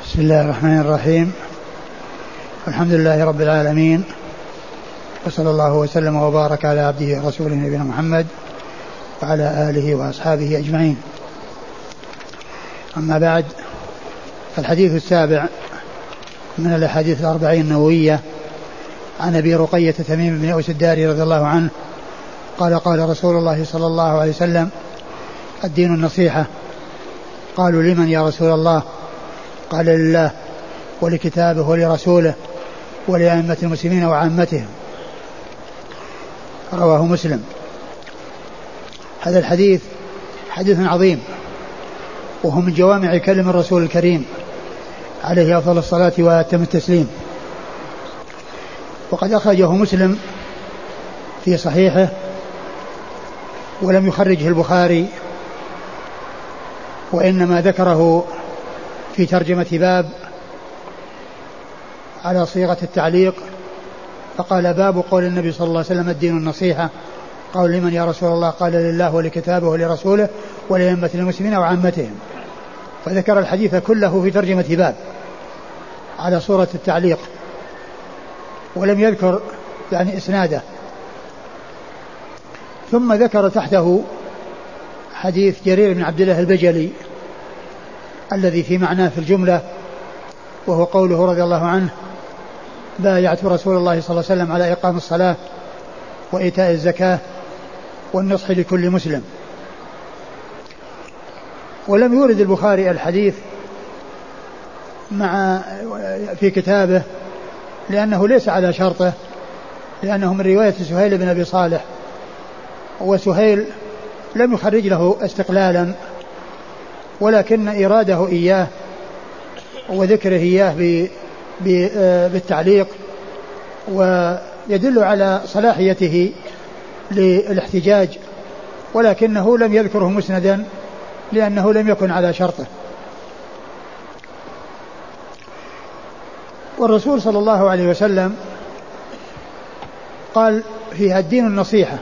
بسم الله الرحمن الرحيم. الحمد لله رب العالمين، وصلى الله وسلم وبارك على عبده ورسوله نبينا محمد وعلى آله وأصحابه أجمعين. أما بعد، فالحديث السابع من الأحاديث الأربعين النووية عن أبي رقية تميم بن أوس الداري رضي الله عنه قال: قال رسول الله صلى الله عليه وسلم: الدين النصيحة. قالوا: لمن يا رسول الله؟ قال: لله ولكتابه ولرسوله ولأئمة المسلمين وعامتهم. رواه مسلم. هذا الحديث حديث عظيم، وهو من جوامع كلم الرسول الكريم عليه أفضل الصلاة وأتم التسليم. وقد أخرجه مسلم في صحيحه، ولم يخرجه البخاري، وإنما ذكره في ترجمة باب على صيغة التعليق، فقال: باب قول النبي صلى الله عليه وسلم: الدين النصيحة. قال: لمن يا رسول الله؟ قال: لله ولكتابه ولرسوله ولأئمة المسلمين وعامتهم. فذكر الحديث كله في ترجمة باب على صورة التعليق، ولم يذكر إسناده. ثم ذكر تحته حديث جرير بن عبد الله البجلي الذي في معناه في الجملة، وهو قوله رضي الله عنه: بايعت رسول الله صلى الله عليه وسلم على إقام الصلاة وإيتاء الزكاة والنصح لكل مسلم. ولم يورد البخاري الحديث في كتابه لأنه ليس على شرطه، لأنه من رواية سهيل بن أبي صالح، وسهيل لم يخرج له استقلالا، ولكن إراده إياه وذكره إياه بالتعليق ويدل على صلاحيته للاحتجاج، ولكنه لم يذكره مسندا لأنه لم يكن على شرطه. والرسول صلى الله عليه وسلم قال فيها: الدين النصيحة.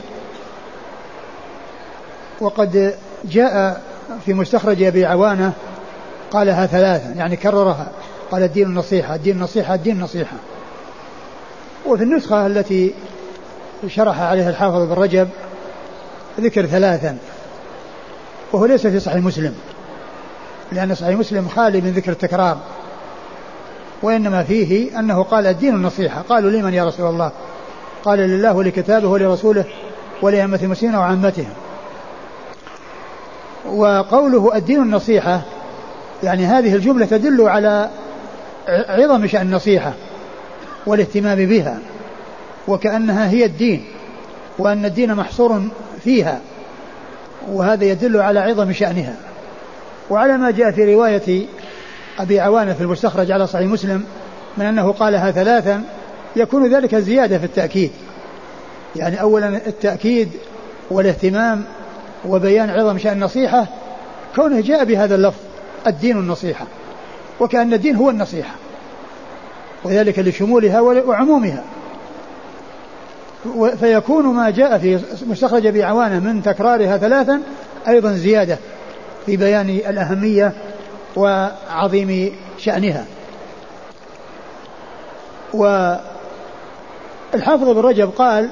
وقد جاء في مستخرج أبي عوانة قالها ثلاثا، يعني كررها، قال: الدين النصيحة، الدين النصيحة، الدين النصيحة. وفي النسخة التي شرح عليها الحافظ بن رجب ذكر ثلاثا، وهو ليس في صحيح مسلم، لأن صحيح مسلم خالي من ذكر التكرار، وإنما فيه أنه قال: الدين النصيحة. قالوا: لمن يا رسول الله؟ قال: لله ولكتابه ولرسوله ولأئمة المسلمين وعامتهم. وقوله الدين النصيحة، يعني هذه الجملة تدل على عظم شأن النصيحة والاهتمام بها، وكأنها هي الدين، وأن الدين محصور فيها، وهذا يدل على عظم شأنها. وعلى ما جاء في رواية أبي عوانة في المستخرج على صحيح مسلم من أنه قالها ثلاثا، يكون ذلك زيادة في التأكيد، يعني أولا التأكيد والاهتمام وبيان عظم شأن النصيحة، كونه جاء بهذا اللفظ: الدين النصيحة، وكأن الدين هو النصيحة، وذلك لشمولها وعمومها. فيكون ما جاء في مستخرج أبي عوانة من تكرارها ثلاثا أيضا زيادة في بيان الأهمية وعظيم شأنها. والحافظ بن رجب قال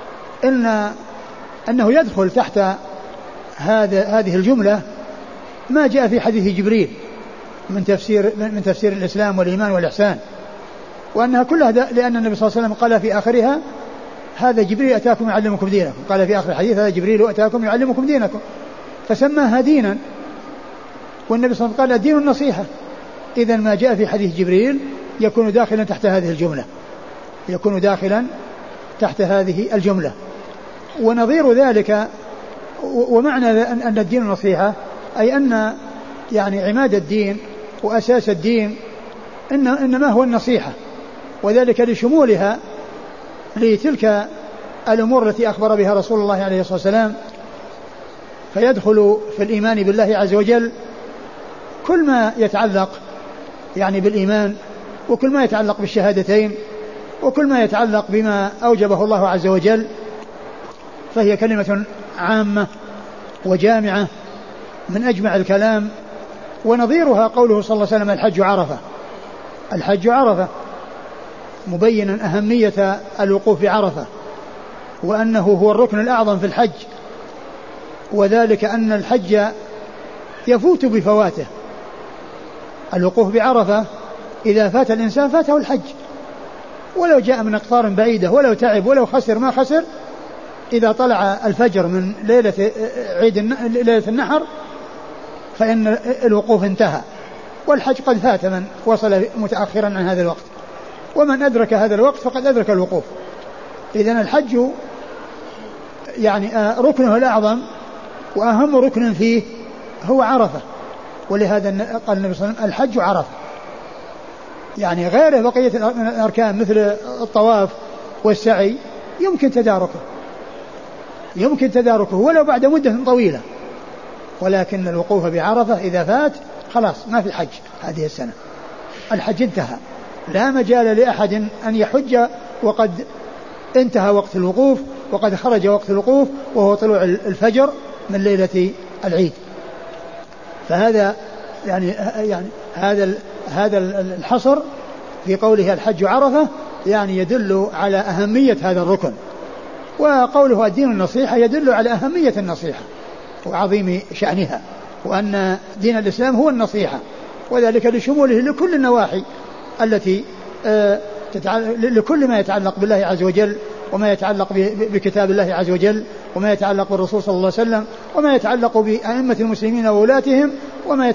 أنه يدخل تحت هذه الجملة ما جاء في حديث جبريل من تفسير الإسلام والإيمان والإحسان، وأنها كلها لأن النبي صلى الله عليه وسلم قال في آخرها: هذا جبريل أتاكم يعلمكم دينكم. قال في آخر الحديث: هذا جبريل أتاكم يعلمكم دينكم، فسماها دينا، والنبي صلى الله عليه وسلم قال: الدين النصيحة. إذن ما جاء في حديث جبريل يكون داخلا تحت هذه الجملة، يكون داخلا تحت هذه الجملة. ونظير ذلك ومعنى أن الدين النصيحة أي أن يعني عماد الدين وأساس الدين إنما هو النصيحة، وذلك لشمولها لتلك الأمور التي أخبر بها رسول الله عليه الصلاة والسلام. فيدخل في الإيمان بالله عز وجل كل ما يتعلق يعني بالإيمان، وكل ما يتعلق بالشهادتين، وكل ما يتعلق بما أوجبه الله عز وجل، فهي كلمة عامة وجامعة من أجمع الكلام. ونظيرها قوله صلى الله عليه وسلم: الحج عرفة. الحج عرفة، مبينا أهمية الوقوف بعرفة، وأنه هو الركن الأعظم في الحج، وذلك أن الحج يفوت بفواته. الوقوف بعرفة إذا فات الإنسان فاته الحج، ولو جاء من أقطار بعيدة، ولو تعب، ولو خسر ما خسر، إذا طلع الفجر من ليلة النحر فإن الوقوف انتهى، والحج قد فات من وصل متأخرا عن هذا الوقت، ومن أدرك هذا الوقت فقد أدرك الوقوف. إذن الحج يعني ركنه الأعظم وأهم ركن فيه هو عرفة، ولهذا قال النبي صلى الله عليه وسلم الحج عرفة، يعني غيره بقية الأركان مثل الطواف والسعي يمكن تداركه ولو بعد مدة طويلة، ولكن الوقوف بعرفة إذا فات خلاص ما في حج هذه السنة، الحج انتهى، لا مجال لأحد أن يحج وقد انتهى وقت الوقوف، وقد خرج وقت الوقوف وهو طلوع الفجر من ليلة العيد. فهذا يعني هذا الحصر في قوله الحج عرفة يعني يدل على أهمية هذا الركن، وقوله الدين النصيحة يدل على أهمية النصيحة وعظيم شأنها، وأن دين الإسلام هو النصيحة، وذلك لشموله لكل النواحي التي لكل ما يتعلق بالله عز وجل، وما يتعلق بكتاب الله عز وجل، وما يتعلق بالرسول صلى الله عليه وسلم، وما يتعلق بأئمة المسلمين وولاتهم، وما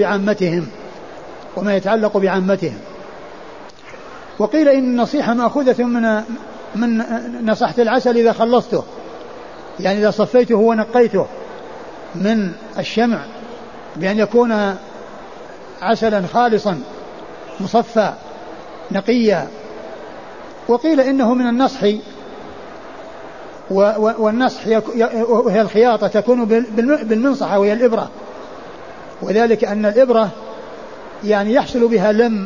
يتعلق بعامتهم. وقيل إن النصيحة مأخوذة من نصحة العسل إذا خلصته، يعني إذا صفيته ونقيته من الشمع بأن يكون عسلا خالصا مصفى نقيا. وقيل إنه من النصح، والنصح وهي الخياطة تكون بالمنصحة وهي الإبرة، وذلك أن الإبرة يعني يحصل بها لم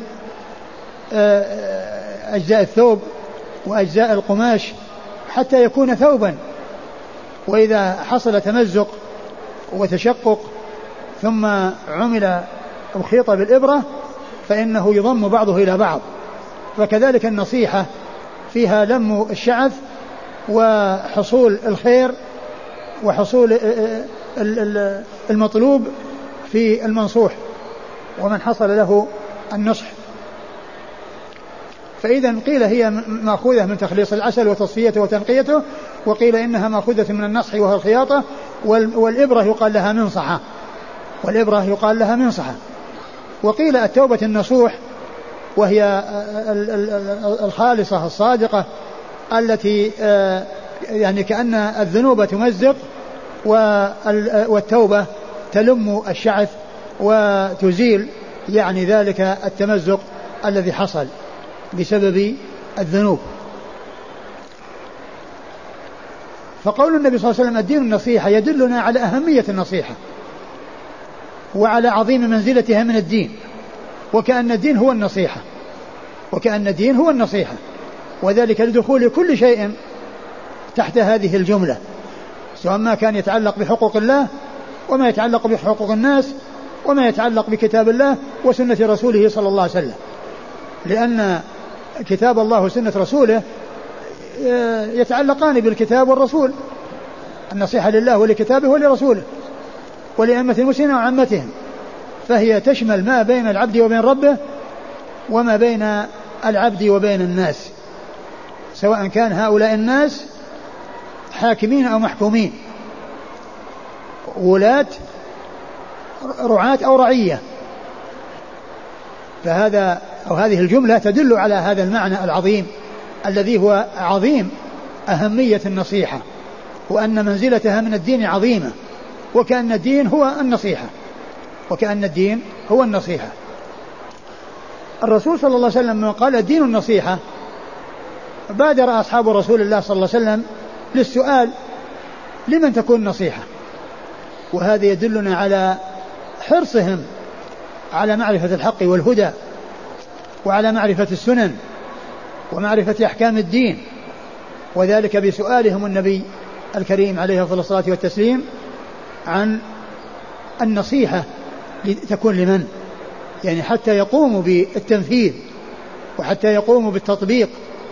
أجزاء الثوب وأجزاء القماش حتى يكون ثوبا، وإذا حصل تمزق وتشقق ثم عمل أو خيط بالإبرة فإنه يضم بعضه إلى بعض. فكذلك النصيحة فيها لم الشعث وحصول الخير وحصول المطلوب في المنصوح ومن حصل له النصح. فإذا قيل هي مأخوذة من تخليص العسل وتصفيته وتنقيته، وقيل إنها مأخوذة من النصح وهو الخياطة، والإبرة يقال لها منصحة. وقيل التوبة النصوح وهي الخالصة الصادقة التي يعني كأن الذنوب تمزق والتوبة تلم الشعث وتزيل يعني ذلك التمزق الذي حصل بسبب الذنوب. فقول النبي صلى الله عليه وسلم الدين النصيحة يدلنا على أهمية النصيحة وعلى عظيم منزلتها من الدين، وكأن الدين هو النصيحة، وذلك لدخول كل شيء تحت هذه الجملة، سواء ما كان يتعلق بحقوق الله وما يتعلق بحقوق الناس وما يتعلق بكتاب الله وسنة رسوله صلى الله عليه وسلم، لأن كتاب الله وسنة رسوله يتعلقان بالكتاب والرسول، النصيحة لله ولكتابه ولرسوله ولأئمة المسلمين وعامتهم، فهي تشمل ما بين العبد وبين ربه وما بين العبد وبين الناس، سواء كان هؤلاء الناس حاكمين أو محكومين، ولاة رعاة أو رعية. فهذا أو هذه الجملة تدل على هذا المعنى العظيم الذي هو عظيم أهمية النصيحة، وأن منزلتها من الدين عظيمة، وكأن الدين هو النصيحة. الرسول صلى الله عليه وسلم قال الدين النصيحة، بادر أصحاب رسول الله صلى الله عليه وسلم للسؤال لمن تكون النصيحة، وهذا يدلنا على حرصهم على معرفة الحق والهدى وعلى معرفة السنن ومعرفة أحكام الدين، وذلك بسؤالهم النبي الكريم عليه الصلاة والتسليم عن النصيحة تكون لمن، يعني حتى يقوموا بالتنفيذ وحتى يقوموا بالتطبيق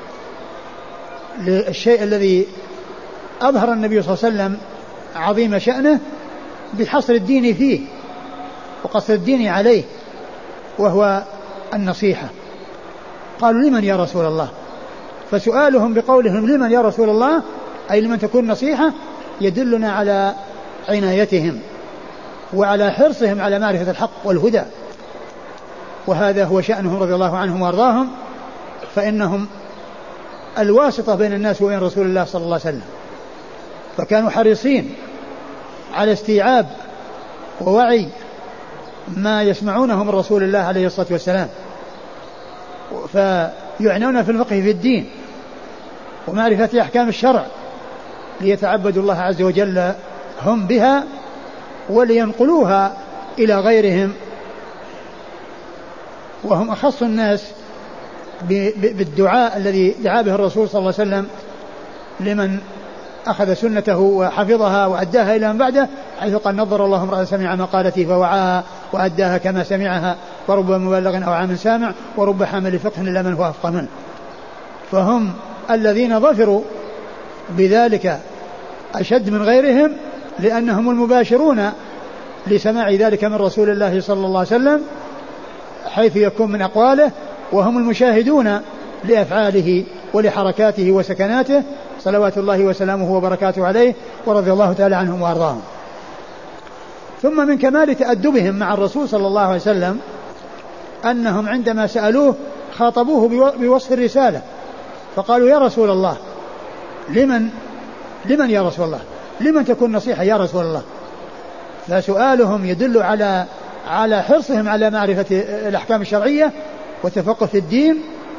للشيء الذي أظهر النبي صلى الله عليه وسلم عظيم شأنه بحصر الدين فيه وقصر الدين عليه، وهو النصيحة. قالوا لمن يا رسول الله؟ فسؤالهم بقولهم لمن يا رسول الله أي لمن تكون نصيحة يدلنا على عنايتهم وعلى حرصهم على معرفة الحق والهدى، وهذا هو شأنهم رضي الله عنهم وارضاهم، فإنهم الواسطة بين الناس وبين رسول الله صلى الله عليه وسلم، فكانوا حريصين على استيعاب ووعي ما يسمعونه من رسول الله عليه الصلاة والسلام، فيعنون في الفقه في الدين ومعرفة أحكام الشرع ليتعبدوا الله عز وجل هم بها ولينقلوها إلى غيرهم، وهم أخص الناس بالدعاء الذي دعا به الرسول صلى الله عليه وسلم لمن أخذ سنته وحفظها وأداها إلى من بعده، حيث قال نظر الله امرأ سمع مقالتي فوعاها وأداها كما سمعها، ورب مبلغ أو عام سامع، ورب حامل فقه إلا من هو أفقه منه. فهم الذين ظفروا بذلك أشد من غيرهم، لأنهم المباشرون لسماع ذلك من رسول الله صلى الله عليه وسلم حيث يكون من أقواله، وهم المشاهدون لأفعاله ولحركاته وسكناته صلوات الله وسلامه وبركاته عليه، ورضي الله تعالى عنهم وأرضاهم. ثم من كمال تأدبهم مع الرسول صلى الله عليه وسلم أنهم عندما سألوه خاطبوه بوصف الرسالة، فقالوا يا رسول الله لمن يا رسول الله، لمن تكون نصيحة يا رسول الله؟ فسؤالهم يدل على حرصهم على معرفة الأحكام الشرعية والتفقه في الدين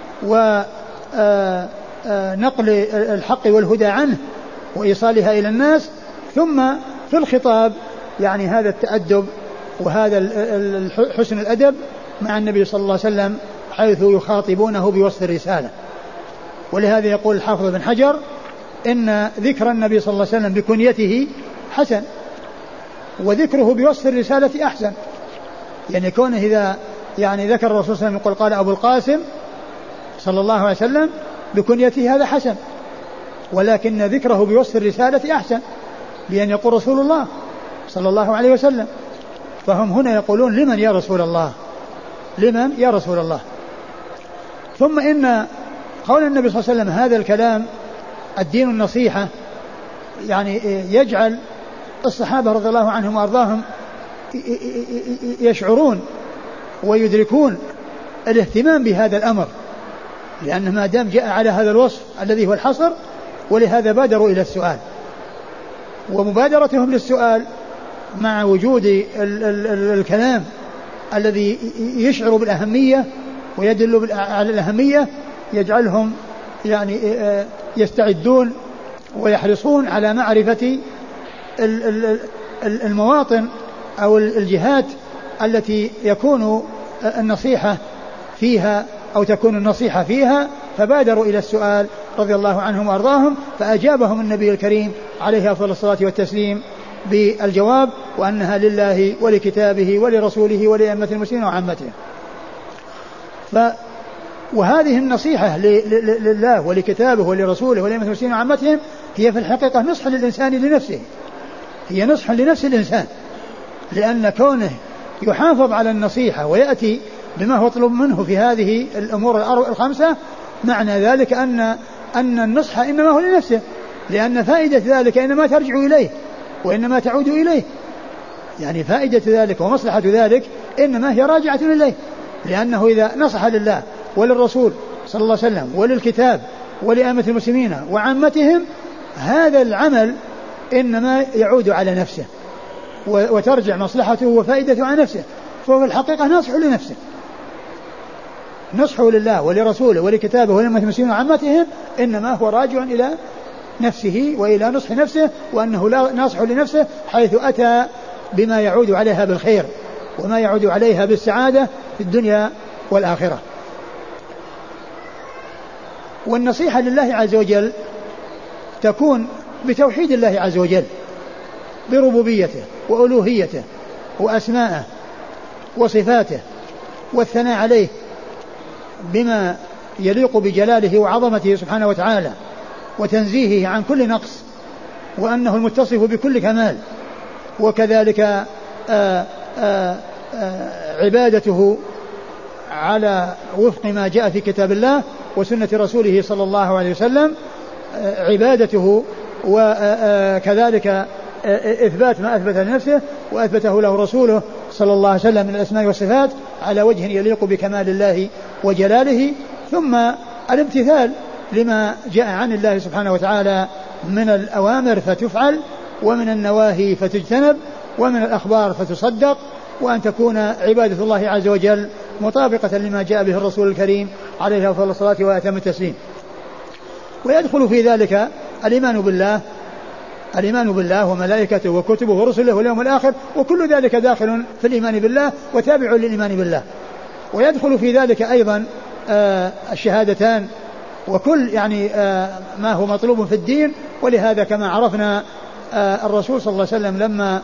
ونقل الحق والهدى عنه وإيصالها إلى الناس. ثم في الخطاب يعني هذا التأدب وهذا حسن الأدب مع النبي صلى الله عليه وسلم حيث يخاطبونه بوصف الرسالة. ولهذا يقول الحافظ بن حجر إن ذكر النبي صلى الله عليه وسلم بكنيته حسن، وذكره بوصف الرسالة أحسن. يعني كونه إذا يعني ذكر الرسول صلى الله عليه وسلم يقول قال أبو القاسم صلى الله عليه وسلم بكنيته هذا حسن، ولكن ذكره بوصف الرسالة أحسن، بأن يقول رسول الله صلى الله عليه وسلم. فهم هنا يقولون لمن يا رسول الله، لمن يا رسول الله. ثم إن قول النبي صلى الله عليه وسلم هذا الكلام الدين النصيحة يعني يجعل الصحابة رضي الله عنهم وأرضاهم يشعرون ويدركون الاهتمام بهذا الأمر، لأن ما دام جاء على هذا الوصف الذي هو الحصر، ولهذا بادروا إلى السؤال. ومبادرتهم للسؤال مع وجود الكلام الذي يشعر بالأهمية ويدل على الأهمية يجعلهم يعني يستعدون ويحرصون على معرفة المواطن أو الجهات التي يكون النصيحة فيها أو تكون النصيحة فيها، فبادروا إلى السؤال رضي الله عنهم وأرضاهم، فأجابهم النبي الكريم عليه أفضل الصلاة والتسليم بالجواب وأنها لله ولكتابه ولرسوله ولأئمة المسلمين وعامته. وهذه النصيحة لله ولكتابه ولرسوله ولأئمة المسلمين وعامتهم هي في الحقيقة نصح للإنسان لنفسه، هي نصح لنفس الإنسان، لأن كونه يحافظ على النصيحة ويأتي بما هو طلب منه في هذه الأمور الخمسة، معنى ذلك أن النصح إنما هو لنفسه، لأن فائدة ذلك إنما ترجع إليه وإنما تعود إليه، يعني فائدة ذلك ومصلحة ذلك إنما هي راجعة إليه، لأنه إذا نصح لله وللرسول صلى الله عليه وسلم وللكتاب ولأئمة المسلمين وعامتهم، هذا العمل إنما يعود على نفسه وترجع مصلحته وفائدته على نفسه، فهو في الحقيقة نصح لنفسه، نصحه لله ولرسوله ولكتابه ولأئمة المسلمين وعامتهم إنما هو راجع إلى نفسه وإلى نصح نفسه، وأنه لا ناصح لنفسه حيث أتى بما يعود عليها بالخير وما يعود عليها بالسعادة في الدنيا والآخرة. والنصيحة لله عز وجل تكون بتوحيد الله عز وجل بربوبيته وألوهيته وأسمائه وصفاته، والثناء عليه بما يليق بجلاله وعظمته سبحانه وتعالى وتنزيهه عن كل نقص، وأنه المتصف بكل كمال. وكذلك عبادته على وفق ما جاء في كتاب الله وسنة رسوله صلى الله عليه وسلم عبادته، وكذلك إثبات ما أثبت لنفسه وأثبته له رسوله صلى الله عليه وسلم من الأسماء والصفات على وجه يليق بكمال الله وجلاله. ثم الامتثال لما جاء عن الله سبحانه وتعالى من الأوامر فتفعل، ومن النواهي فتجتنب، ومن الأخبار فتصدق، وأن تكون عبادة الله عز وجل مطابقة لما جاء به الرسول الكريم عليه أفضل الصلاة وأتم التسليم. ويدخل في ذلك الإيمان بالله وملائكته وكتبه ورسله واليوم الآخر، وكل ذلك داخل في الإيمان بالله وتابع للإيمان بالله. ويدخل في ذلك أيضا الشهادتان وكل ما هو مطلوب في الدين. ولهذا كما عرفنا الرسول صلى الله عليه وسلم لما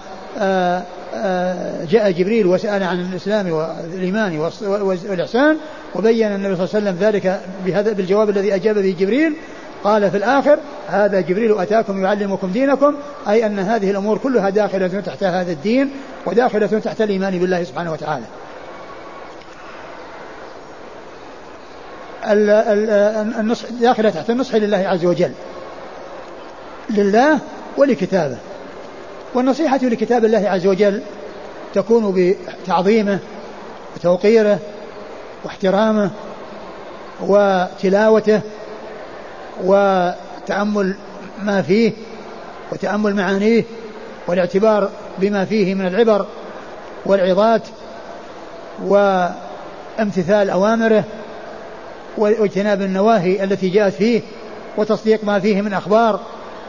جاء جبريل وسأل عن الإسلام والإيمان والإحسان، وبين النبي صلى الله عليه وسلم ذلك بالجواب الذي أجاب به جبريل، قال في الآخر: هذا جبريل أتاكم يعلمكم دينكم، أي أن هذه الأمور كلها داخلة تحت هذا الدين وداخلة تحت الإيمان بالله سبحانه وتعالى. داخلة تحت النصح لله عز وجل، لله ولكتابه. والنصيحة لكتاب الله عز وجل تكون بتعظيمه وتوقيره واحترامه وتلاوته وتأمل ما فيه وتأمل معانيه والاعتبار بما فيه من العبر والعظات وامتثال أوامره واجتناب النواهي التي جاءت فيه وتصديق ما فيه من أخبار،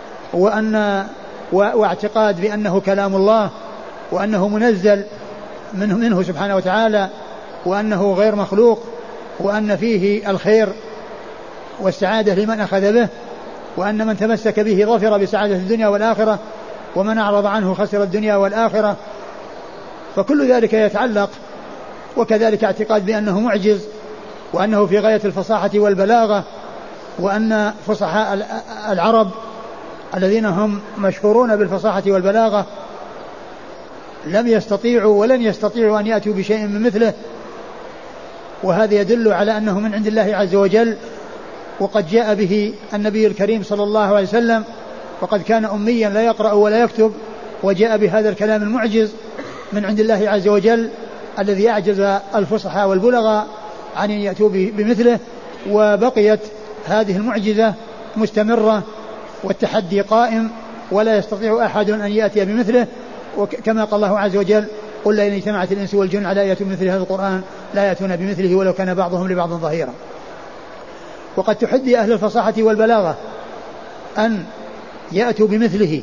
واعتقاد بأنه كلام الله وأنه منزل منه سبحانه وتعالى وأنه غير مخلوق، وأن فيه الخير والسعادة لمن أخذ به، وأن من تمسك به ظفر بسعادة الدنيا والآخرة، ومن أعرض عنه خسر الدنيا والآخرة. فكل ذلك يتعلق. وكذلك اعتقاد بأنه معجز وأنه في غاية الفصاحة والبلاغة، وأن فصحاء العرب الذين هم مشهورون بالفصاحة والبلاغة لم يستطيعوا ولن يستطيعوا أن يأتوا بشيء من مثله. وهذا يدل على أنه من عند الله عز وجل، وقد جاء به النبي الكريم صلى الله عليه وسلم، وقد كان أميا لا يقرأ ولا يكتب، وجاء بهذا الكلام المعجز من عند الله عز وجل الذي أعجز الفصحاء والبلغاء عن أن يأتوا بمثله. وبقيت هذه المعجزة مستمرة والتحدي قائم، ولا يستطيع أحد أن يأتي بمثله. وكما قال الله عز وجل: قل لئن اجتمعت الإنس والجن على يأتوا بمثل هذا القرآن لا يأتون بمثله ولو كان بعضهم لبعض ظهيرا. وقد تحدي أهل الفصاحة والبلاغة أن يأتوا بمثله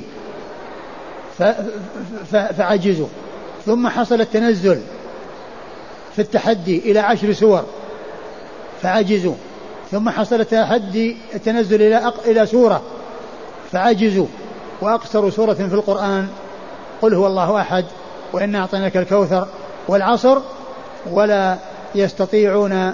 فعجزوا، ثم حصل التنزل في التحدي إلى 10 سور فعجزوا، ثم حصل التنزل إلى سورة فعجزوا، وأقصر سورة في القرآن قل هو الله أحد وإنا أعطيناك الكوثر والعصر. ولا يستطيع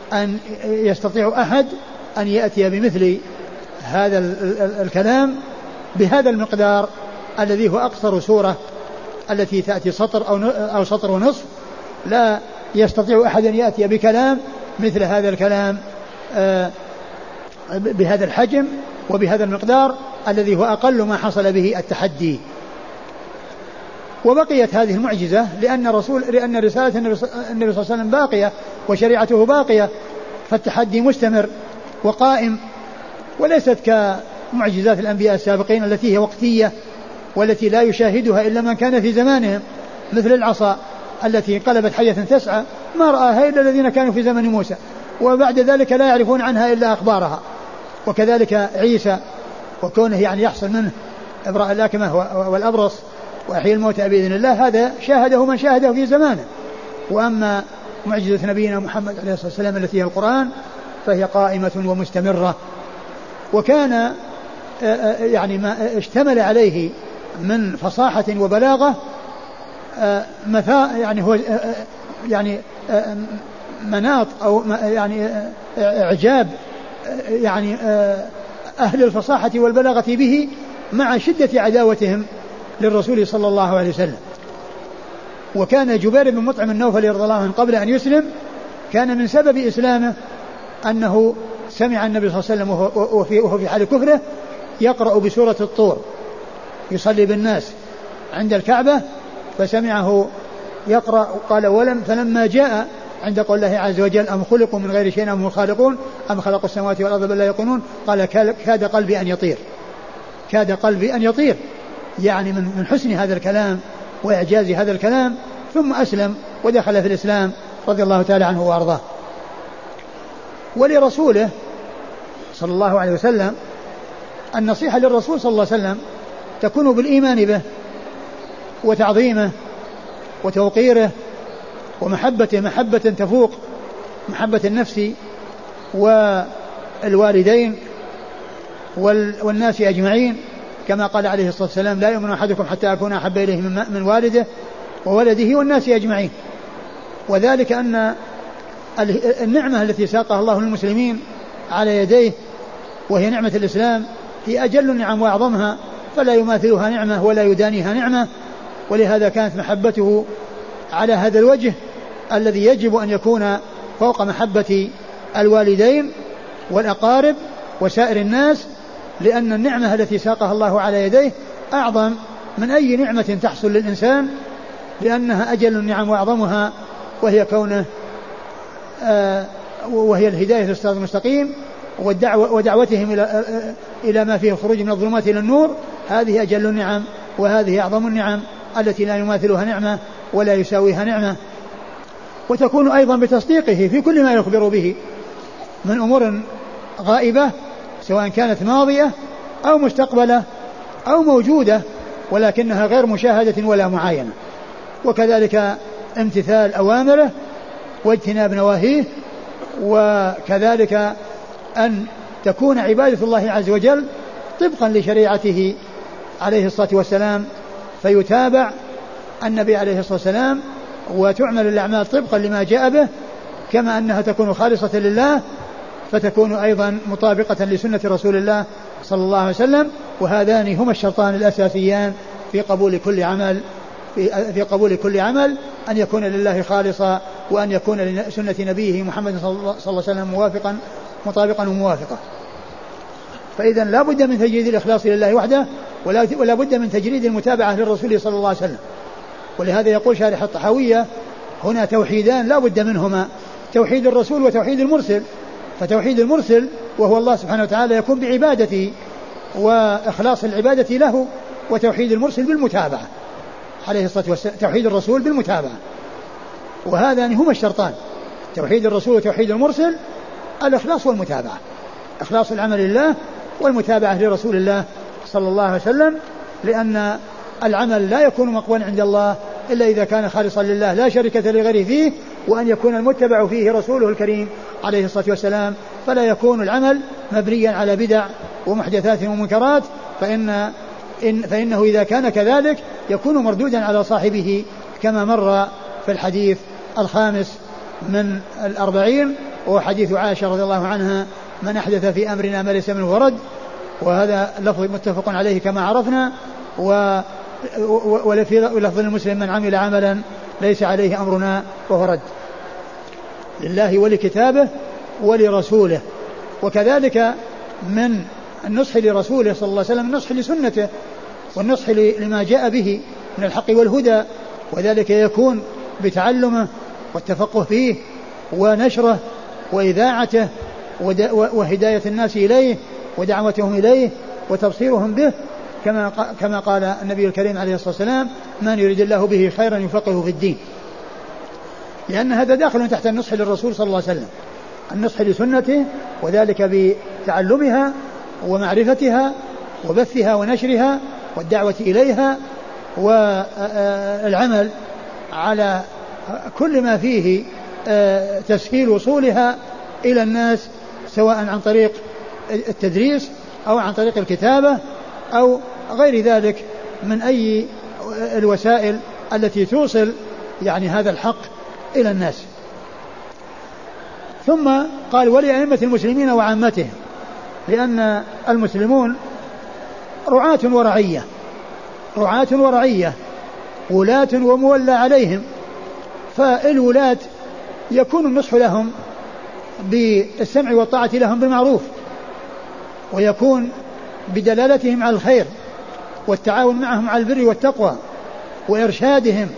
أحد أن يأتي بمثل هذا الكلام بهذا المقدار الذي هو أقصر سورة التي تأتي سطر أو سطر ونصف. لا يستطيع أحد أن يأتي بكلام مثل هذا الكلام بهذا الحجم وبهذا المقدار الذي هو أقل ما حصل به التحدي. وبقيت هذه المعجزة لأن رسالة النبي صلى الله عليه وسلم باقية وشريعته باقية، فالتحدي مستمر وقائم، وليست كمعجزات الأنبياء السابقين التي هي وقتية والتي لا يشاهدها إلا من كان في زمانهم، مثل العصا التي انقلبت حية تسعى ما رآها إلا الذين كانوا في زمن موسى، وبعد ذلك لا يعرفون عنها إلا أخبارها. وكذلك عيسى وكونه يحصل منه إبراء الأكمة والأبرص وأحيي الموتى بإذن الله، هذا شاهده من شاهده في زمانه. وأما معجزة نبينا محمد عليه الصلاة والسلام التي هي القرآن فهي قائمة ومستمرة. وكان ما اشتمل عليه من فصاحة وبلاغة هو مناط أو يعني إعجاب يعني أهل الفصاحة والبلاغة به مع شدة عداوتهم للرسول صلى الله عليه وسلم. وكان جبير بن مطعم النوفلي رضي الله عنه قبل أن يسلم كان من سبب إسلامه أنه سمع النبي صلى الله عليه وسلم وهو في حال كفره يقرأ بسورة الطور يصلي بالناس عند الكعبة فسمعه يقرأ قال فلما جاء عند قول الله عز وجل أم خلقوا من غير شيء أم هم الخالقون أم خلقوا السماوات والأرض بل لا يقولون قال كاد قلبي أن يطير كاد قلبي أن يطير يعني من حسن هذا الكلام وإعجاز هذا الكلام ثم أسلم ودخل في الإسلام رضي الله تعالى عنه وأرضاه. ولرسوله صلى الله عليه وسلم النصيحة للرسول صلى الله عليه وسلم تكون بالإيمان به وتعظيمه وتوقيره ومحبته محبة تفوق محبة النفس والوالدين والناس أجمعين كما قال عليه الصلاة والسلام لا يؤمن أحدكم حتى أكون أحب إليه من والده وولده والناس أجمعين. وذلك أن النعمة التي ساقها الله للمسلمين على يديه وهي نعمة الإسلام هي أجل النعم وأعظمها فلا يماثلها نعمة ولا يدانيها نعمة. ولهذا كانت محبته على هذا الوجه الذي يجب أن يكون فوق محبة الوالدين والأقارب وسائر الناس لأن النعمة التي ساقها الله على يديه أعظم من أي نعمة تحصل للإنسان لأنها أجل النعم وأعظمها وهي كونه وهي الهداية للصراط المستقيم ودعوتهم إلى ما فيه خروج من الظلمات إلى النور. هذه أجل النعم وهذه أعظم النعم التي لا يماثلها نعمة ولا يساويها نعمة. وتكون أيضا بتصديقه في كل ما يخبر به من أمور غائبة سواء كانت ماضية أو مستقبلة أو موجودة ولكنها غير مشاهدة ولا معاينة. وكذلك امتثال أوامره واجتناب نواهيه. وكذلك أن تكون عبادة الله عز وجل طبقا لشريعته عليه الصلاة والسلام فيتابع النبي عليه الصلاة والسلام وتعمل الأعمال طبقا لما جاء به كما أنها تكون خالصة لله فتكون أيضا مطابقة لسنة رسول الله صلى الله عليه وسلم. وهذان هما الشرطان الأساسيان في قبول كل عمل أن يكون لله خالصا وأن يكون لسنة نبيه محمد صلى الله عليه وسلم مطابقا وموافقا. فإذا لا بد من تجريد الإخلاص لله وحده ولا بد من تجريد المتابعة للرسول صلى الله عليه وسلم. ولهذا يقول شارح الطحاوية هنا توحيدان لا بد منهما توحيد الرسول وتوحيد المرسل. فتوحيد المرسل وهو الله سبحانه وتعالى يكون بعبادته وإخلاص العبادة له وتوحيد المرسل بالمتابعة عليه الصلاة والسلام توحيد الرسول بالمتابعة. وهذان هما الشرطان توحيد الرسول وتوحيد المرسل الإخلاص والمتابعة إخلاص العمل لله والمتابعة لرسول الله صلى الله عليه وسلم لأن العمل لا يكون مقبولا عند الله إلا إذا كان خالصا لله لا شركة لغيره فيه وأن يكون المتبع فيه رسوله الكريم عليه الصلاة والسلام فلا يكون العمل مبنيا على بدع ومحدثات ومنكرات فإنه إذا كان كذلك يكون مردودا على صاحبه كما مر في الحديث الخامس من 40 وهو حديث عائشة رضي الله عنها من أحدث في أمرنا ما ليس منه ورد. وهذا لفظ متفق عليه كما عرفنا ولفي لفظ المسلم من عمل عملا ليس عليه أمرنا وهو رد لله ولكتابه ولرسوله. وكذلك من النصح لرسوله صلى الله عليه وسلم النصح لسنته والنصح لما جاء به من الحق والهدى وذلك يكون بتعلمه والتفقه فيه ونشره وإذاعته وهداية الناس إليه ودعوتهم إليه وتبصيرهم به كما قال النبي الكريم عليه الصلاة والسلام من يريد الله به خيرا يفقهه في الدين لأن هذا داخل تحت النصح للرسول صلى الله عليه وسلم النصح لسنته وذلك بتعلمها ومعرفتها وبثها ونشرها والدعوة إليها والعمل على كل ما فيه تسهيل وصولها إلى الناس سواء عن طريق التدريس أو عن طريق الكتابة أو غير ذلك من أي الوسائل التي توصل يعني هذا الحق إلى الناس. ثم قال ولأئمة المسلمين وعامتهم، لأن المسلمون رعاة ورعية، ولاة ومولى عليهم، فالولاة يكون النصح لهم بالسمع والطاعة لهم بالمعروف، ويكون بدلالتهم على الخير والتعاون معهم على البر والتقوى، وإرشادهم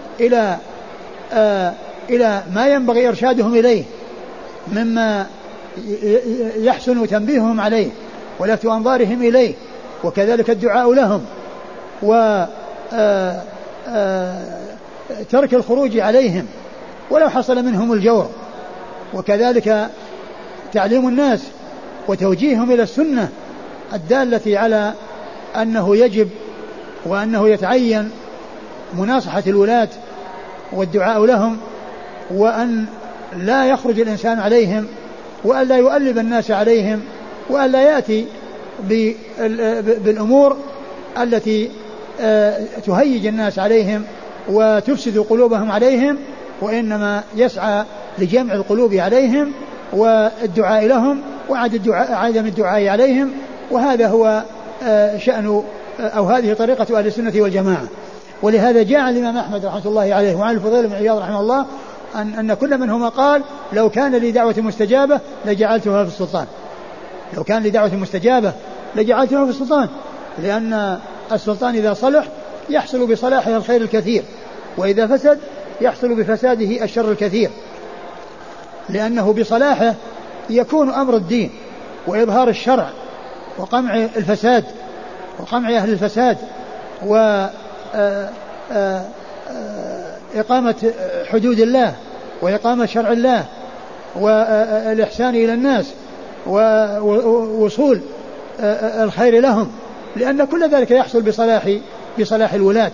إلى ما ينبغي إرشادهم إليه مما يحسن تنبيههم عليه ولفت أنظارهم إليه، وكذلك الدعاء لهم وترك الخروج عليهم ولو حصل منهم الجور، وكذلك تعليم الناس وتوجيههم إلى السنة الدالة على أنه يجب وأنه يتعين مناصحة الولاة والدعاء لهم، وأن لا يخرج الإنسان عليهم، وأن لا يؤلب الناس عليهم، وأن لا يأتي بالأمور التي تهيج الناس عليهم وتفسد قلوبهم عليهم، وإنما يسعى لجمع القلوب عليهم والدعاء لهم وعدم الدعاء عليهم. وهذا هو شأن أو هذه طريقة أهل السنة والجماعة. ولهذا جاء الإمام أحمد رحمة الله عليه وعن الفضيل بن عياض رحمه الله أن كل منهما قال لو كان لي دعوة مستجابة لجعلتها في السلطان، لو كان لي دعوة مستجابة لجعلتها في السلطان، لأن السلطان إذا صلح يحصل بصلاحه الخير الكثير، وإذا فسد يحصل بفساده الشر الكثير، لأنه بصلاحه يكون أمر الدين وإظهار الشرع وقمع الفساد وقمع أهل الفساد وإقامة حدود الله وإقامة شرع الله والإحسان إلى الناس ووصول الخير لهم، لأن كل ذلك يحصل بصلاح الولاة،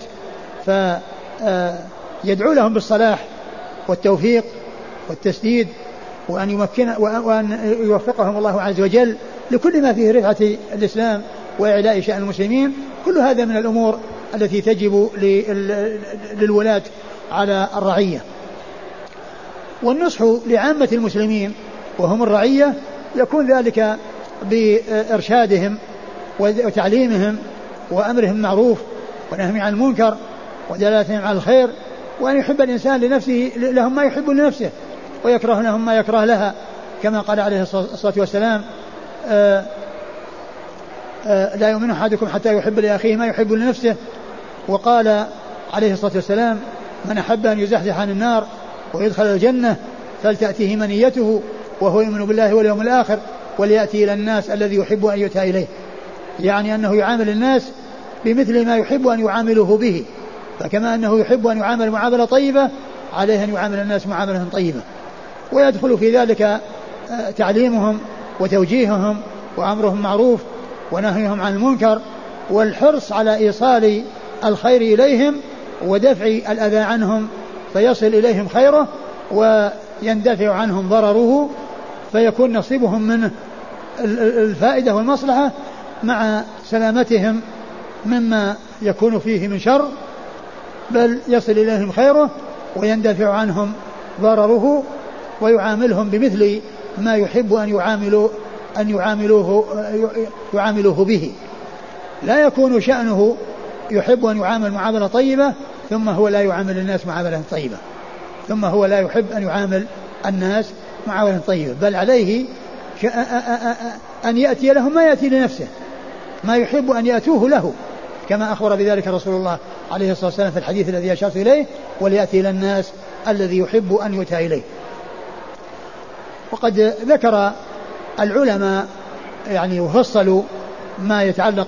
فيدعو لهم بالصلاح والتوفيق والتسديد، وأن يوفقهم الله عز وجل لكل ما فيه رفعة الإسلام وإعلاء شأن المسلمين. كل هذا من الأمور التي تجب للولاة على الرعية. والنصح لعامة المسلمين وهم الرعية يكون ذلك بإرشادهم وتعليمهم وأمرهم معروف ونهي عن المنكر ودلالتهم على الخير، وأن يحب الإنسان لنفسه لهم ما يحب لنفسه ويكره لهم ما يكره لها، كما قال عليه الصلاة والسلام لا يؤمن أحدكم حتى يحب لأخيه ما يحب لنفسه. وقال عليه الصلاة والسلام من أحب أن يزحزح عن النار ويدخل الجنة فلتأتيه منيته وهو يؤمن بالله واليوم الآخر وليأتي إلى الناس الذي يحب أن يؤتى إليه، يعني أنه يعامل الناس بمثل ما يحب أن يعامله به، فكما أنه يحب أن يعامل معاملة طيبة عليه أن يعامل الناس معاملة طيبة، ويدخل في ذلك تعليمهم وتوجيههم وأمرهم معروف ونهيهم عن المنكر، والحرص على إيصال الخير إليهم ودفع الأذى عنهم فيصل إليهم خيره ويندفع عنهم ضرره، فيكون نصيبهم منه الفائدة والمصلحة مع سلامتهم مما يكون فيه من شر، بل يصل إليهم خيره ويندفع عنهم ضرره ويعاملهم بمثل ما يحب أن يعاملوه به. لا يكون شأنه يحب أن يعامل معاملة طيبة ثم هو لا يعامل الناس معاملة طيبة، ثم هو لا يحب أن يعامل الناس معاملة طيبة، بل عليه أن يأتي لهم ما يأتي لنفسه، ما يحب أن يأتوه له، كما أخبر بذلك رسول الله عليه الصلاة والسلام في الحديث الذي أشرت إليه وليأتي إلى الناس الذي يحب أن يؤتى إليه. وقد ذكر العلماء يعني وفصلوا ما يتعلق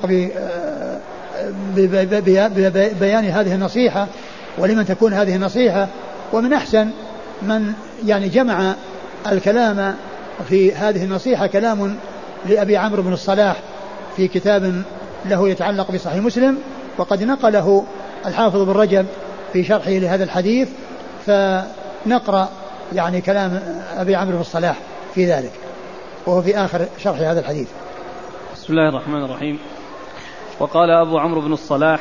ببيان هذه النصيحة ولمن تكون هذه النصيحة، ومن أحسن من يعني جمع الكلام في هذه النصيحة كلام لأبي عمرو بن الصلاح في كتاب له يتعلق بصحيح مسلم، وقد نقله الحافظ بن رجب في شرحه لهذا الحديث، فنقرأ يعني كلام أبي عمرو بن الصلاح في ذلك وهو في آخر شرح هذا الحديث. بسم الله الرحمن الرحيم. وقال أبو عمرو بن الصلاح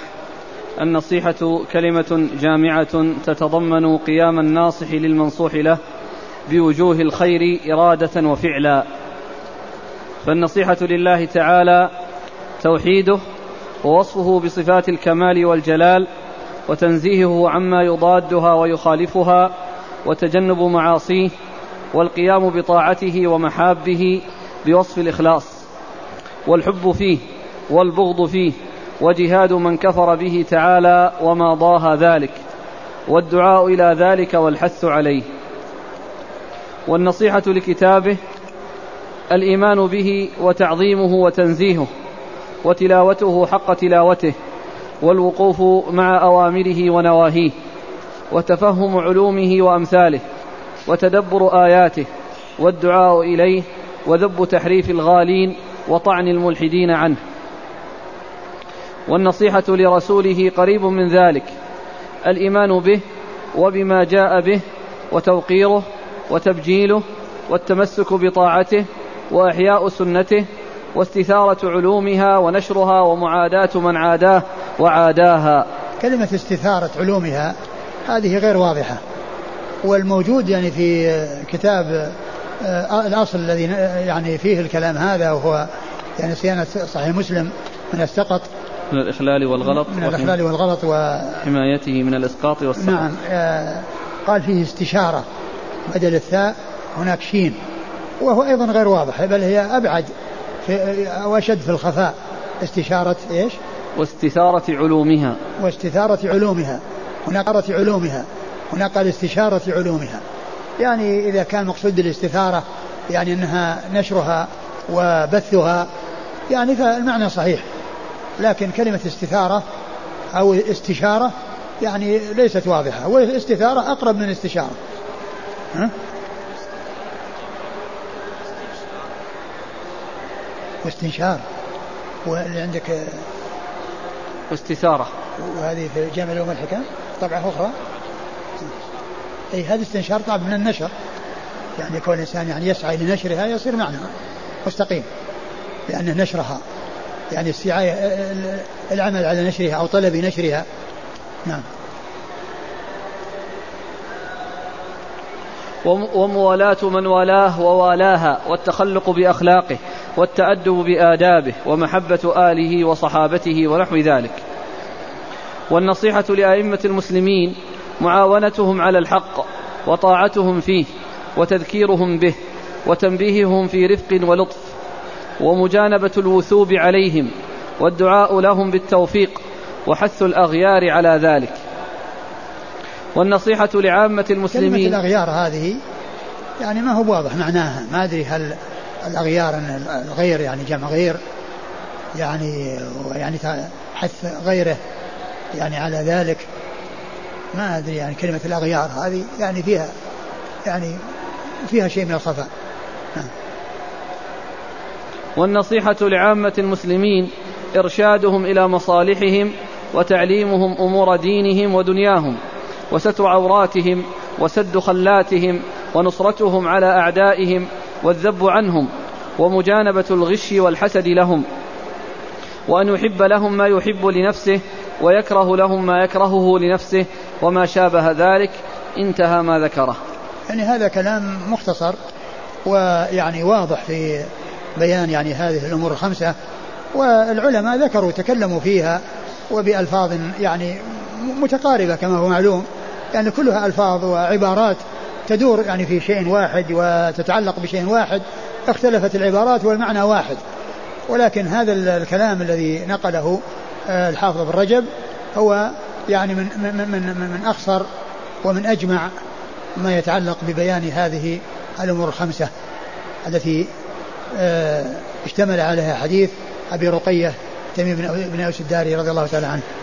النصيحة كلمة جامعة تتضمن قيام الناصح للمنصوح له بوجوه الخير إرادة وفعلا. فالنصيحة لله تعالى توحيده ووصفه بصفات الكمال والجلال، وتنزيهه عما يضادها ويخالفها، وتجنب معاصيه، والقيام بطاعته ومحابه بوصف الإخلاص، والحب فيه والبغض فيه، وجهاد من كفر به تعالى وما ضاها ذلك، والدعاء إلى ذلك والحث عليه. والنصيحة لكتابه الإيمان به وتعظيمه وتنزيهه، وتلاوته حق تلاوته، والوقوف مع أوامره ونواهيه، وتفهم علومه وأمثاله، وتدبر آياته، والدعاء إليه، وذب تحريف الغالين وطعن الملحدين عنه. والنصيحة لرسوله قريب من ذلك، الإيمان به وبما جاء به، وتوقيره وتبجيله، والتمسك بطاعته، وإحياء سنته، واستثارة علومها ونشرها، ومعاداة من عاداه وعاداها. كلمة استثارة علومها هذه غير واضحة، والموجود يعني في كتاب الأصل الذي يعني فيه الكلام هذا، وهو يعني صيانة صحيح مسلم من السقط، من الإخلال والغلط وحمايته من الإسقاط والسقط. نعم. قال فيه استشارة بدل الثاء هناك شين، وهو أيضا غير واضح، بل هي أبعد وأشد في الخفاء. استشارة إيش؟ واستثارة علومها. هناك قرة علومها، هناك قال استشارة علومها. يعني إذا كان مقصود الاستثارة يعني أنها نشرها وبثها يعني فالمعنى صحيح، لكن كلمة استثارة أو استشارة يعني ليست واضحة، والاستثارة أقرب من استشارة. واستنشار، واللي عندك واستثارة، وهذه في جامع العلوم والحكم طبعة أخرى. أي هذا استنشار طبعا من النشر، يعني كل إنسان يعني يسعى لنشرها يصير معنى مستقيم، لأن نشرها يعني السعي العمل على نشرها أو طلب نشرها. نعم. وموالاة من والاه ووالاها، والتخلق بأخلاقه، والتأدب بآدابه، ومحبة آله وصحابته ونحو ذلك. والنصيحة لأئمة المسلمين معاونتهم على الحق، وطاعتهم فيه، وتذكيرهم به، وتنبيههم في رفق ولطف، ومجانبة الوثوب عليهم، والدعاء لهم بالتوفيق، وحث الأغيار على ذلك. والنصيحة لعامة المسلمين. كلمة الأغيار هذه يعني ما هو واضح معناها، ما أدري هل الأغيار الغير يعني جمع غير يعني حث غيره يعني على ذلك، ما أدري. يعني كلمة الأغيار هذه يعني فيها شيء من الخفاء. والنصيحة لعامة المسلمين إرشادهم إلى مصالحهم، وتعليمهم أمور دينهم ودنياهم، وستر عوراتهم، وسد خلاتهم، ونصرتهم على أعدائهم، والذب عنهم، ومجانبة الغش والحسد لهم، وأن يحب لهم ما يحب لنفسه، ويكره لهم ما يكرهه لنفسه، وما شابه ذلك. انتهى ما ذكره. يعني هذا كلام مختصر ويعني واضح في بيان يعني هذه الأمور الخمسة، والعلماء ذكروا تكلموا فيها وبألفاظ يعني متقاربة كما هو معلوم، يعني كلها ألفاظ وعبارات تدور يعني في شيء واحد وتتعلق بشيء واحد، اختلفت العبارات والمعنى واحد. ولكن هذا الكلام الذي نقله الحافظ ابن رجب هو يعني من أخصر ومن أجمع ما يتعلق ببيان هذه الأمور الخمسة التي اشتمل عليها حديث أبي رقية تميم بن أوس الداري رضي الله تعالى عنه.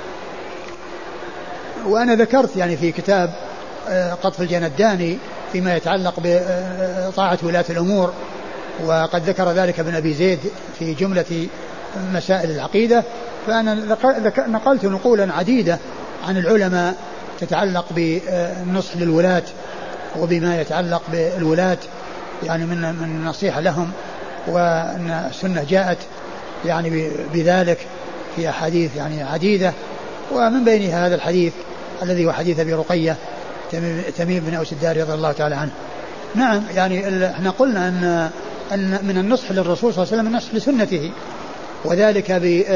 وأنا ذكرت يعني في كتاب قطف الجنداني فيما يتعلق بطاعة ولاة الأمور، وقد ذكر ذلك ابن أبي زيد في جملة مسائل العقيدة، فأنا نقلت نقولا عديدة عن العلماء تتعلق بالنصح للولاة وبما يتعلق بالولاة يعني من النصيحة لهم، وأن السنة جاءت يعني بذلك في أحاديث يعني عديدة، ومن بينها هذا الحديث الذي هو حديث أبي رقية تميم بن أوس الداري رضي الله تعالى عنه. نعم يعني احنا قلنا أن من النصح للرسول صلى الله عليه وسلم النصح لسنته، وذلك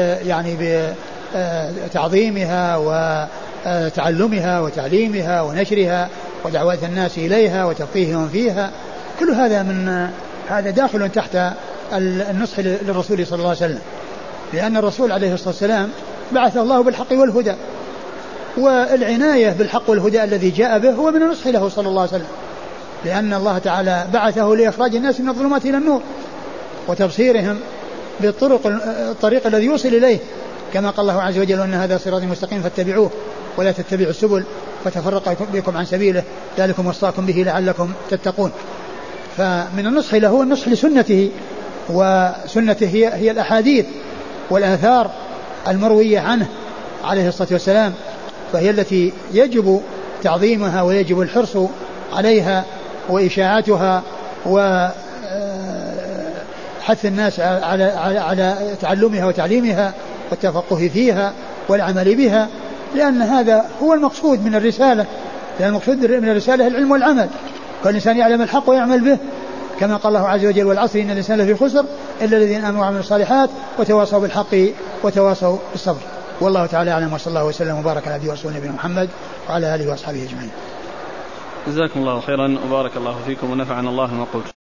بتعظيمها وتعلمها وتعليمها ونشرها ودعوة الناس إليها وتفقيههم فيها، كل هذا هذا داخل تحت النصح للرسول صلى الله عليه وسلم، لأن الرسول عليه الصلاة والسلام بعث الله بالحق والهدى، والعناية بالحق والهدى الذي جاء به هو من النصح له صلى الله عليه وسلم، لأن الله تعالى بعثه لإخراج الناس من الظلمات إلى النور وتبصيرهم بالطريق الذي يوصل إليه، كما قال الله عز وجل أن هذا صراطي مستقيم فاتبعوه ولا تتبعوا السبل فتفرق بكم عن سبيله ذلكم وصاكم به لعلكم تتقون. فمن النصح له هو النصح لسنته، وسنته هي الأحاديث والآثار المروية عنه عليه الصلاة والسلام، فهي التي يجب تعظيمها ويجب الحرص عليها وإشاعتها وحث الناس على تعلمها وتعليمها والتفقه فيها والعمل بها، لأن هذا هو المقصود من الرسالة، لأن المقصود من الرسالة العلم والعمل، فالإنسان يعلم الحق ويعمل به، كما قال الله عز وجل والعصر إن الإنسان لفي خسر إلا الذين آمنوا وعملوا الصالحات وتواصوا بالحق وتواصوا بالصبر. والله تعالى أعلم، وصلى الله وسلم وبارك على عبده ورسوله نبينا محمد وعلى آله وأصحابه أجمعين. جزاكم الله خيرا وبارك الله فيكم ونفعنا الله ما قلت.